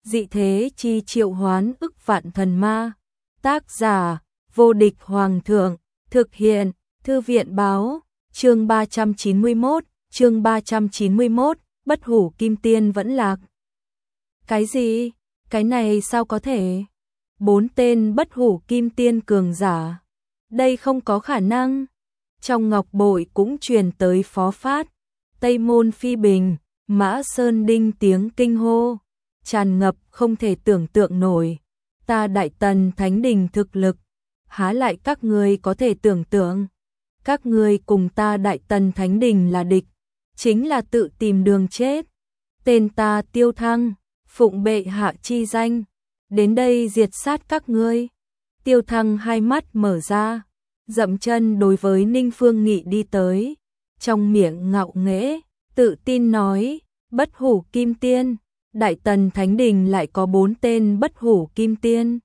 dị thế chi triệu hoán ức vạn thần ma. Tác giả, vô địch hoàng thượng, thực hiện, thư viện báo, chương 391, bất hủ kim tiên vẫn lạc. Cái gì? Cái này sao có thể? 4 tên bất hủ kim tiên cường giả. Đây không có khả năng. Trong ngọc bội cũng truyền tới Phó Phát, Tây Môn Phi Bình, Mã Sơn Đinh tiếng kinh hô, tràn ngập không thể tưởng tượng nổi. Ta Đại Tần Thánh Đình thực lực, há lại các ngươi có thể tưởng tượng. Các ngươi cùng ta Đại Tần Thánh Đình là địch, chính là tự tìm đường chết. Tên ta Tiêu Thăng, phụng bệ hạ chi danh, đến đây diệt sát các ngươi. Tiêu Thăng hai mắt mở ra, dậm chân đối với Ninh Phương Nghị đi tới, trong miệng ngạo nghễ, tự tin nói, bất hủ kim tiên, Đại Tần Thánh Đình lại có 4 tên bất hủ kim tiên.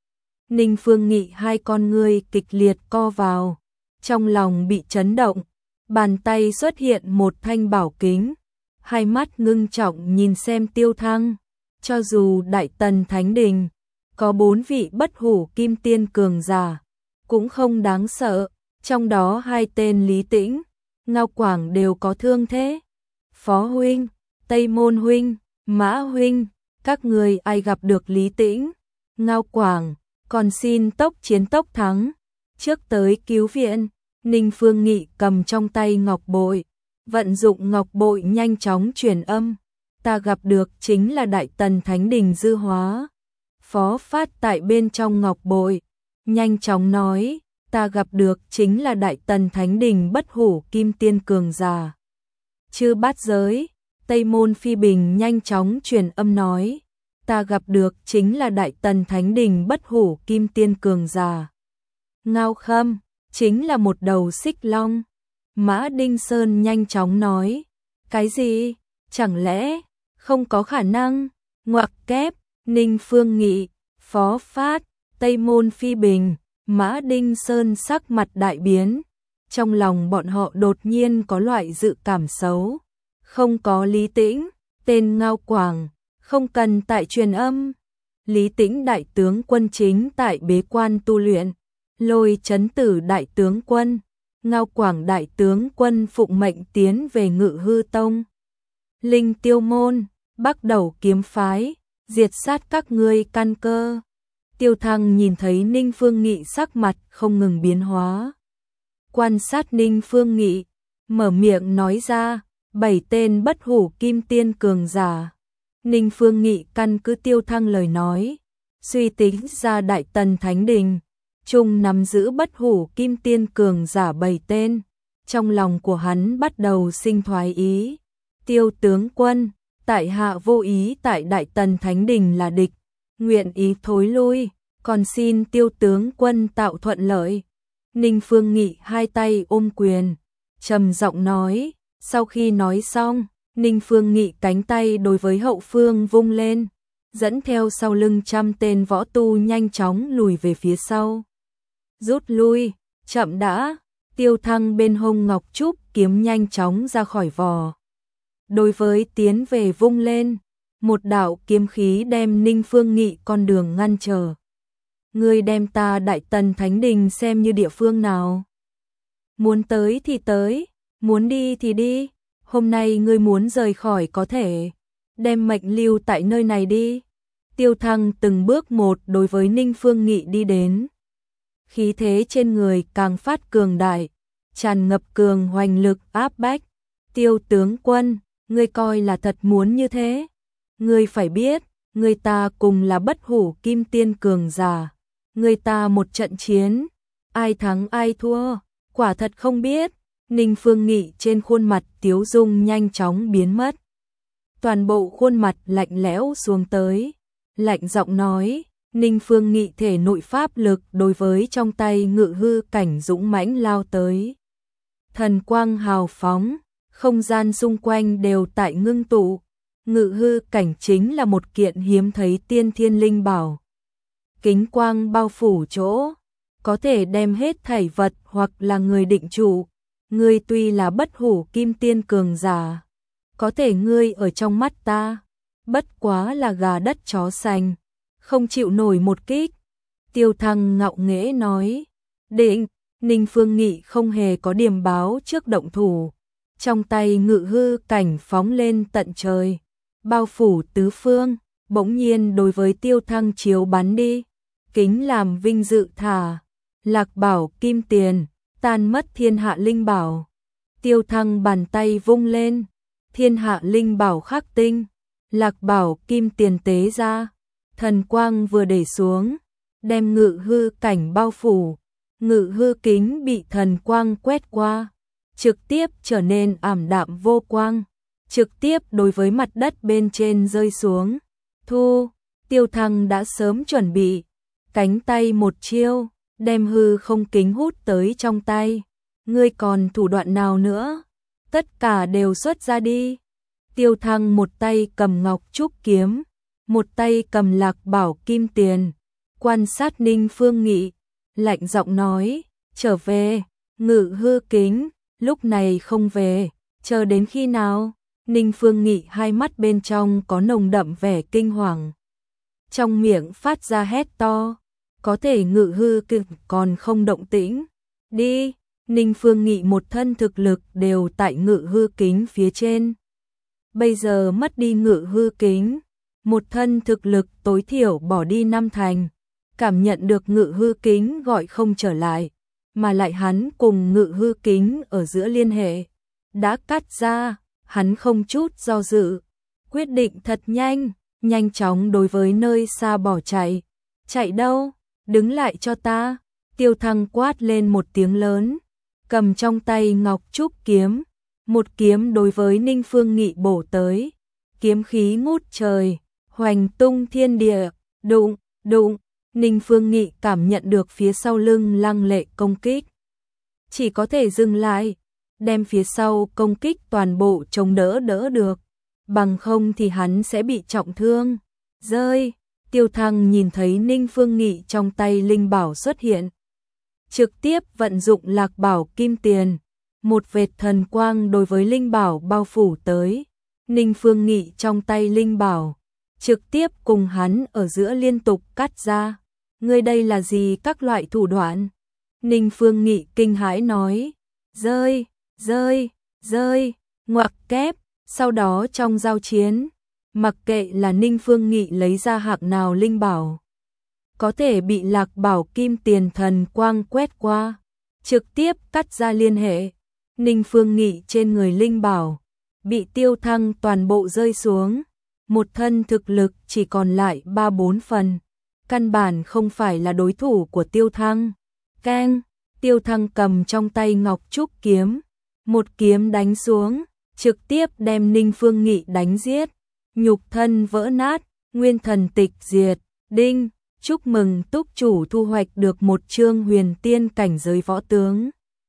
Ninh Phương Nghị hai con ngươi kịch liệt co vào, trong lòng bị chấn động, bàn tay xuất hiện một thanh bảo kính, hai mắt ngưng trọng nhìn xem Tiêu Thăng, cho dù Đại Tần Thánh Đình có 4 vị bất hủ kim tiên cường giả, cũng không đáng sợ, trong đó 2 tên Lý Tĩnh, Ngao Quảng đều có thương thế. Phó huynh, Tây Môn huynh, Mã huynh, các người ai gặp được Lý Tĩnh, Ngao Quảng, còn xin tốc chiến tốc thắng, trước tới cứu viện. Ninh Phương Nghị cầm trong tay ngọc bội, vận dụng ngọc bội nhanh chóng truyền âm, ta gặp được chính là Đại Tần Thánh Đình dư hóa. Phó Phát tại bên trong ngọc bội, nhanh chóng nói, ta gặp được chính là Đại Tần Thánh Đình bất hủ kim tiên cường giả. Chư Bát Giới, Tây Môn Phi Bình nhanh chóng truyền âm nói, ta gặp được chính là Đại Tần Thánh Đình bất hủ kim tiên cường giả. Ngao Khâm, chính là một đầu xích long. Mã Đinh Sơn nhanh chóng nói, cái gì? Chẳng lẽ không có khả năng? Ngoặc kép, Ninh Phương Nghị, Phó Phát, Tây Môn Phi Bình, Mã Đinh Sơn sắc mặt đại biến, trong lòng bọn họ đột nhiên có loại dự cảm xấu. Không có Lý Tĩnh, tên Ngao Quảng, không cần tại truyền âm. Lý Tĩnh đại tướng quân chính tại bế quan tu luyện, Lôi Chấn Tử đại tướng quân, Ngao Quảng đại tướng quân phụng mệnh tiến về Ngự Hư Tông. Linh Tiêu môn, Bắc Đầu kiếm phái, diệt sát các ngươi căn cơ. Tiêu Thăng nhìn thấy Ninh Phương Nghị sắc mặt không ngừng biến hóa. Quan sát Ninh Phương Nghị, mở miệng nói ra, 7 tên bất hủ kim tiên cường giả. Ninh Phương Nghị căn cứ Tiêu Thăng lời nói, suy tính ra Đại Tần Thánh Đình chung nắm giữ bất hủ kim tiên cường giả 7 tên. Trong lòng của hắn bắt đầu sinh thoái ý. Tiêu tướng quân, tại hạ vô ý tại Đại Tần Thánh Đình là địch, nguyện ý thối lui, còn xin Tiêu tướng quân tạo thuận lợi. Ninh Phương Nghị hai tay ôm quyền, trầm giọng nói. Sau khi nói xong, Ninh Phương Nghị cánh tay đối với hậu phương vung lên, dẫn theo sau lưng trăm tên võ tu nhanh chóng lùi về phía sau. Rút lui, chậm đã. Tiêu Thăng bên hông ngọc trúc kiếm nhanh chóng ra khỏi vỏ. Đối với tiến về vung lên, một đạo kiếm khí đem Ninh Phương Nghị con đường ngăn trở. Ngươi đem ta Đại Tần Thánh Đình xem như địa phương nào? Muốn tới thì tới, muốn đi thì đi. Hôm nay ngươi muốn rời khỏi có thể, đem mệnh lưu tại nơi này đi. Tiêu Thăng từng bước một đối với Ninh Phương Nghị đi đến. Khí thế trên người càng phát cường đại, tràn ngập cường hoành lực áp bách. Tiêu tướng quân, ngươi coi là thật muốn như thế? Ngươi phải biết, người ta cùng là bất hủ kim tiên cường giả. Người ta một trận chiến, ai thắng ai thua, quả thật không biết. Ninh Phương Nghị trên khuôn mặt tiếu dung nhanh chóng biến mất. Toàn bộ khuôn mặt lạnh lẽo xuống tới, lạnh giọng nói, Ninh Phương Nghị thể nội pháp lực đối với trong tay Ngự Hư cảnh dũng mãnh lao tới. Thần quang hào phóng, không gian xung quanh đều tại ngưng tụ. Ngự Hư cảnh chính là một kiện hiếm thấy tiên thiên linh bảo. Kính quang bao phủ chỗ, có thể đem hết thảy vật hoặc là người định trụ. Ngươi tuy là bất hủ kim tiên cường giả, có thể ngươi ở trong mắt ta, bất quá là gà đất chó sành, không chịu nổi một kích. Tiêu Thăng ngạo nghễ nói, định, Ninh Phương Nghị không hề có điềm báo trước động thủ, trong tay ngự hư cảnh phóng lên tận trời, bao phủ tứ phương, bỗng nhiên đối với Tiêu Thăng chiếu bắn đi, kính làm vinh dự thả, Lạc Bảo kim tiền, tan mất thiên hạ linh bảo. Tiêu Thăng bàn tay vung lên, thiên hạ linh bảo khắc tinh, Lạc Bảo kim tiền tế ra, thần quang vừa để xuống, đem ngự hư cảnh bao phủ, ngự hư kính bị thần quang quét qua, trực tiếp trở nên ảm đạm vô quang, trực tiếp đối với mặt đất bên trên rơi xuống. Thu, Tiêu Thăng đã sớm chuẩn bị, cánh tay một chiêu, đem hư không kính hút tới trong tay. Ngươi còn thủ đoạn nào nữa? Tất cả đều xuất ra đi. Tiêu Thăng một tay cầm ngọc trúc kiếm, một tay cầm Lạc Bảo kim tiền, quan sát Ninh Phương Nghị, lạnh giọng nói, trở về, ngự hư kính, lúc này không về, chờ đến khi nào? Ninh Phương Nghị hai mắt bên trong có nồng đậm vẻ kinh hoàng, trong miệng phát ra hét to, có thể ngự hư kính còn không động tĩnh, đi. Ninh Phương Nghị một thân thực lực đều tại ngự hư kính phía trên, bây giờ mất đi ngự hư kính, một thân thực lực tối thiểu bỏ đi 5 thành, cảm nhận được ngự hư kính gọi không trở lại, mà lại hắn cùng ngự hư kính ở giữa liên hệ đã cắt ra, hắn không chút do dự, quyết định thật nhanh chóng đối với nơi xa bỏ chạy. Chạy đâu? Đứng lại cho ta. Tiêu Thăng quát lên một tiếng lớn, cầm trong tay ngọc trúc kiếm, một kiếm đối với Ninh Phương Nghị bổ tới, kiếm khí ngút trời, hoành tung thiên địa, đụng, đụng. Ninh Phương Nghị cảm nhận được phía sau lưng lăng lệ công kích, chỉ có thể dừng lại, đem phía sau công kích toàn bộ chống đỡ được, bằng không thì hắn sẽ bị trọng thương. Rơi, Tiêu Thăng nhìn thấy Ninh Phương Nghị trong tay linh bảo xuất hiện, trực tiếp vận dụng Lạc Bảo kim tiền, một vệt thần quang đối với linh bảo bao phủ tới. Ninh Phương Nghị trong tay linh bảo, trực tiếp cùng hắn ở giữa liên tục cắt ra. Ngươi đây là gì các loại thủ đoạn? Ninh Phương Nghị kinh hãi nói, rơi, ngoặc kép. Sau đó trong giao chiến, mặc kệ là Ninh Phương Nghị lấy ra hạng nào linh bảo, có thể bị Lạc Bảo kim tiền thần quang quét qua, trực tiếp cắt ra liên hệ. Ninh Phương Nghị trên người linh bảo bị Tiêu Thăng toàn bộ rơi xuống, một thân thực lực chỉ còn lại 3-4 phần, căn bản không phải là đối thủ của Tiêu Thăng. Keng, Tiêu Thăng cầm trong tay ngọc trúc kiếm, một kiếm đánh xuống, trực tiếp đem Ninh Phương Nghị đánh giết, nhục thân vỡ nát, nguyên thần tịch diệt. Đinh, chúc mừng túc chủ thu hoạch được một chương huyền tiên cảnh giới võ tướng.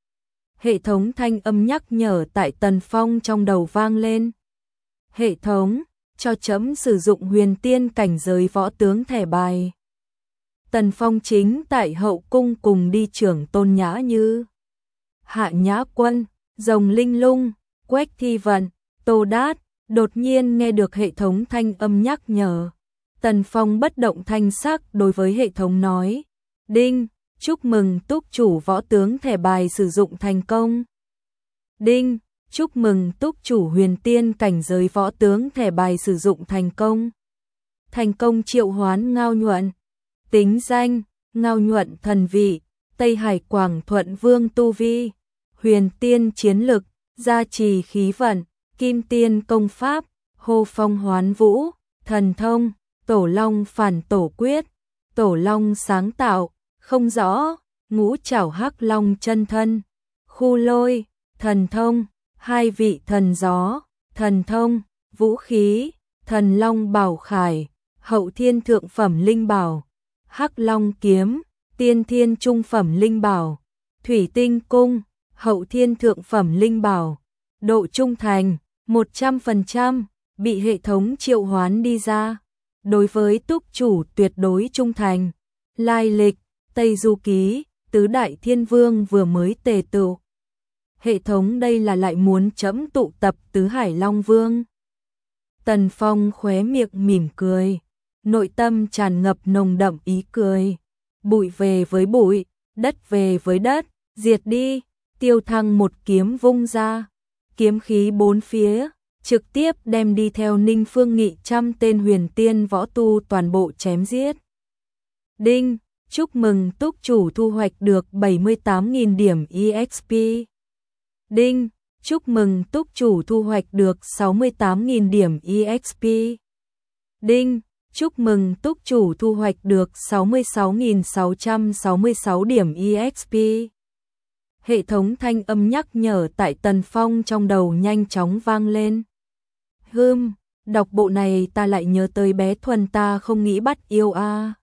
Hệ thống thanh âm nhắc nhở tại Tần Phong trong đầu vang lên. Hệ thống, cho chấm sử dụng huyền tiên cảnh giới võ tướng thẻ bài. Tần Phong chính tại hậu cung cùng đi trưởng Tôn Nhã Như, Hạ Nhã Quân, Rồng Linh Lung, Quách Thi Vận, Tô Đát, đột nhiên nghe được hệ thống thanh âm nhắc nhở. Tần Phong bất động thanh sắc đối với hệ thống nói, đinh, chúc mừng túc chủ võ tướng thẻ bài sử dụng thành công. Đinh, chúc mừng túc chủ huyền tiên cảnh giới võ tướng thẻ bài sử dụng thành công. Thành công triệu hoán Ngao Nhuận. Tính danh, Ngao Nhuận thần vị, Tây Hải Quảng Thuận Vương tu vi, huyền tiên chiến lực, gia trì khí vận, kim tiên công pháp, hô phong hoán vũ, thần thông, tổ long phản tổ quyết, tổ long sáng tạo, không rõ, ngũ trảo hắc long chân thân, khu lôi, thần thông, hai vị thần gió, thần thông, vũ khí, thần long bảo khải, hậu thiên thượng phẩm linh bảo, hắc long kiếm, tiên thiên trung phẩm linh bảo, thủy tinh cung, hậu thiên thượng phẩm linh bảo, độ trung thành 100%, bị hệ thống triệu hoán đi ra. Đối với túc chủ tuyệt đối trung thành. Lai lịch, Tây Du Ký, tứ đại thiên vương vừa mới tề tựu. Hệ thống đây là lại muốn chấm tụ tập tứ hải long vương. Tần Phong khóe miệng mỉm cười, nội tâm tràn ngập nồng đậm ý cười. Bụi về với bụi, đất về với đất, diệt đi. Tiêu Thăng một kiếm vung ra, kiếm khí bốn phía, trực tiếp đem đi theo Ninh Phương Nghị 100 tên huyền tiên võ tu toàn bộ chém giết. Đinh, chúc mừng túc chủ thu hoạch được 78.000 điểm EXP. Đinh, chúc mừng túc chủ thu hoạch được 68.000 điểm EXP. Đinh, chúc mừng túc chủ thu hoạch được 66.666 điểm EXP. Hệ thống thanh âm nhắc nhở tại Tần Phong trong đầu nhanh chóng vang lên. Đọc bộ này ta lại nhớ tới bé Thuần ta không nghĩ bắt yêu a.